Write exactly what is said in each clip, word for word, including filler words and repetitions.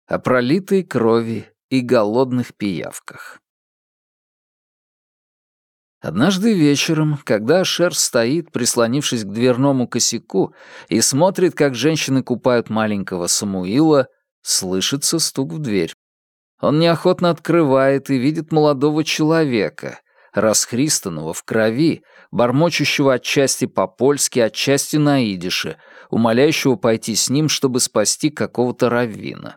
о пролитой крови и голодных пиявках. Однажды вечером, когда Ашер стоит, прислонившись к дверному косяку, и смотрит, как женщины купают маленького Самуила, слышится стук в дверь. Он неохотно открывает и видит молодого человека, расхристанного в крови, бормочущего отчасти по-польски, отчасти на идише, умоляющего пойти с ним, чтобы спасти какого-то раввина.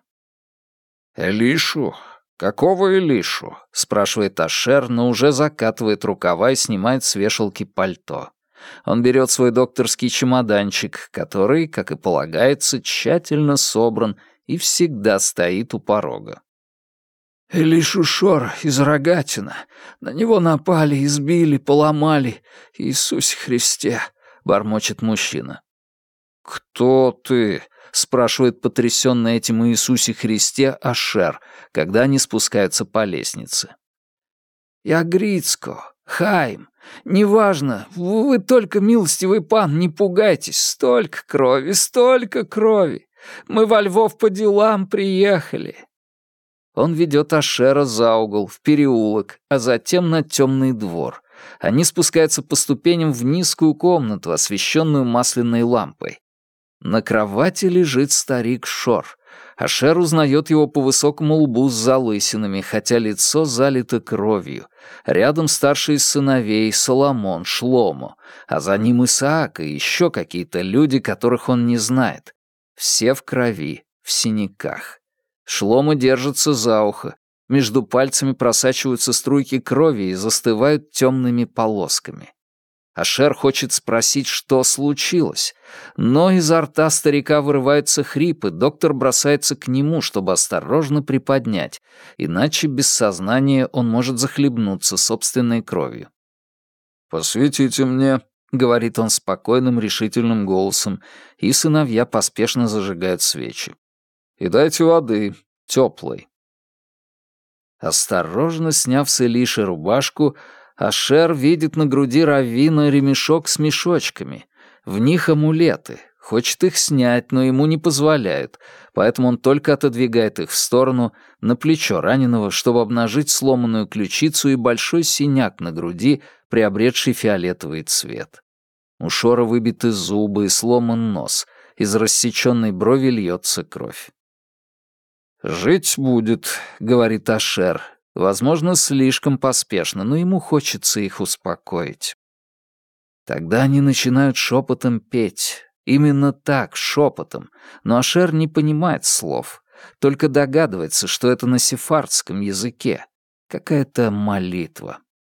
«Элишу? Какого Элишу?» — спрашивает Ашер, но уже закатывает рукава и снимает с вешалки пальто. Он берет свой докторский чемоданчик, который, как и полагается, тщательно собран и всегда стоит у порога. «Элишу Шор из Рогатина. На него напали, избили, поломали. Иисусе Христе!» — бормочет мужчина. «Кто ты?» — спрашивает потрясённый этим Иисусе Христе Ашер, когда они спускаются по лестнице. «Я Грицко, Хайм. Неважно, вы только, милостивый пан, не пугайтесь. Столько крови, столько крови. Мы во Львов по делам приехали». Он ведет Ашера за угол, в переулок, а затем на темный двор. Они спускаются по ступеням в низкую комнату, освещенную масляной лампой. На кровати лежит старик Шор. Ашер узнает его по высокому лбу с залысинами, хотя лицо залито кровью. Рядом старший из сыновей Соломон, Шломо, а за ним Исаак и еще какие-то люди, которых он не знает. Все в крови, в синяках. Шломо держится за ухо. Между пальцами просачиваются струйки крови и застывают темными полосками. Ашер хочет спросить, что случилось, но изо рта старика вырываются хрипы, доктор бросается к нему, чтобы осторожно приподнять, иначе без сознания он может захлебнуться собственной кровью. «Посветите мне», — говорит он спокойным, решительным голосом, и сыновья поспешно зажигают свечи. «И дайте воды, теплой». Осторожно сняв с Элиши рубашку, Ашер видит на груди раввина ремешок с мешочками. В них амулеты. Хочет их снять, но ему не позволяют, поэтому он только отодвигает их в сторону, на плечо раненого, чтобы обнажить сломанную ключицу и большой синяк на груди, приобретший фиолетовый цвет. У Шора выбиты зубы и сломан нос. Из рассеченной брови льется кровь. «Жить будет», — говорит Ашер. Возможно, слишком поспешно, но ему хочется их успокоить. Тогда они начинают шепотом петь. Именно так, шепотом. Но Ашер не понимает слов, только догадывается, что это на сефардском языке. Какая-то молитва.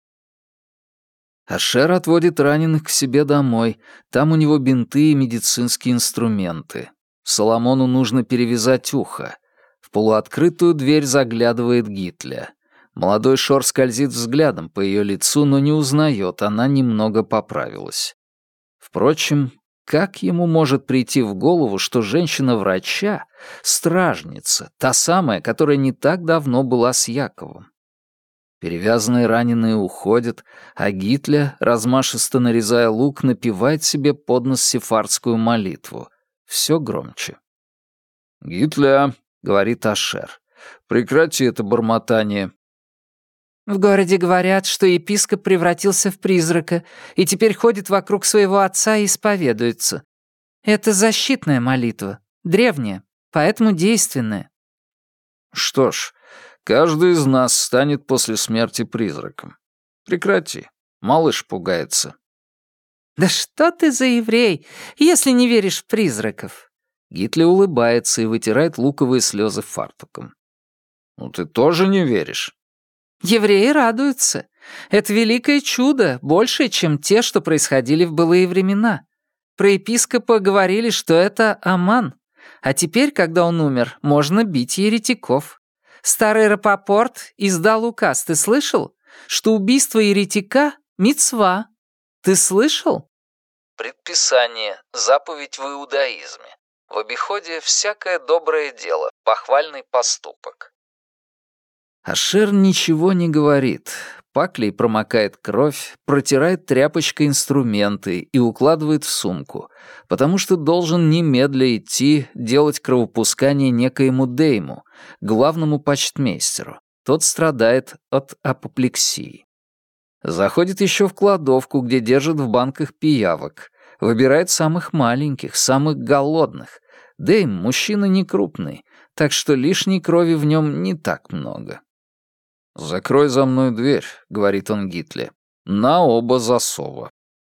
Ашер отводит раненых к себе домой. Там у него бинты и медицинские инструменты. Соломону нужно перевязать ухо. В полуоткрытую дверь заглядывает Гитля. Молодой Шор скользит взглядом по ее лицу, но не узнает, она немного поправилась. Впрочем, как ему может прийти в голову, что женщина-врача — стражница, та самая, которая не так давно была с Яковом? Перевязанные раненые уходят, а Гитля, размашисто нарезая лук, напевает себе под нос сефардскую молитву. Все громче. «Гитля», — говорит Ашер, — «прекрати это бормотание». В городе говорят, что епископ превратился в призрака и теперь ходит вокруг своего отца и исповедуется. Это защитная молитва, древняя, поэтому действенная. Что ж, каждый из нас станет после смерти призраком. Прекрати, малыш пугается. Да что ты за еврей, если не веришь в призраков? Гитля улыбается и вытирает луковые слезы фартуком. Ну ты тоже не веришь? Евреи радуются. Это великое чудо, большее, чем те, что происходили в былые времена. Про епископа говорили, что это Аман. А теперь, когда он умер, можно бить еретиков. Старый Рапопорт издал указ, ты слышал? Что убийство еретика — мицва. Ты слышал? Предписание, заповедь в иудаизме. В обиходе всякое доброе дело, похвальный поступок. Ашер ничего не говорит. шпаклей промокает кровь, протирает тряпочкой инструменты и укладывает в сумку, потому что должен немедля идти делать кровопускание некоему Дейму, главному почтмейстеру. Тот страдает от апоплексии. Заходит еще в кладовку, где держат в банках пиявок. Выбирает самых маленьких, самых голодных. Дейм — мужчина не крупный, так что лишней крови в нем не так много. «Закрой за мной дверь», — говорит он Гитле, — «на оба засова».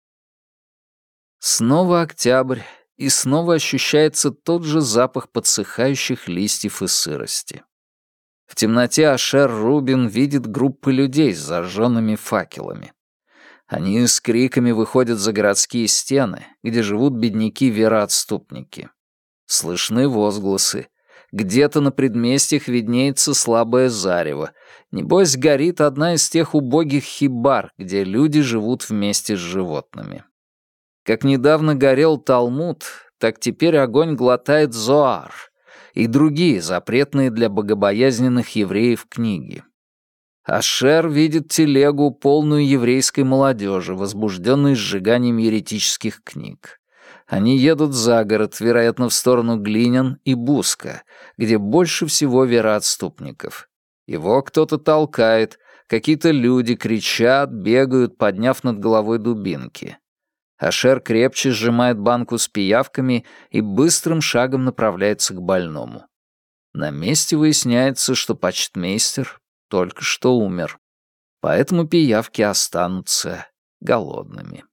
Снова октябрь, и снова ощущается тот же запах подсыхающих листьев и сырости. В темноте Ашер Рубин видит группы людей с зажженными факелами. Они с криками выходят за городские стены, где живут бедняки-вероотступники. Слышны возгласы. Где-то на предместьях виднеется слабое зарево. Небось, горит одна из тех убогих хибар, где люди живут вместе с животными. Как недавно горел Талмуд, так теперь огонь глотает Зоар и другие запретные для богобоязненных евреев книги. Ашер видит телегу, полную еврейской молодежи, возбужденной сжиганием еретических книг. Они едут за город, вероятно, в сторону Глинян и Буска, где больше всего вероотступников. Его кто-то толкает, какие-то люди кричат, бегают, подняв над головой дубинки. Ашер крепче сжимает банку с пиявками и быстрым шагом направляется к больному. На месте выясняется, что почтмейстер только что умер. Поэтому пиявки останутся голодными.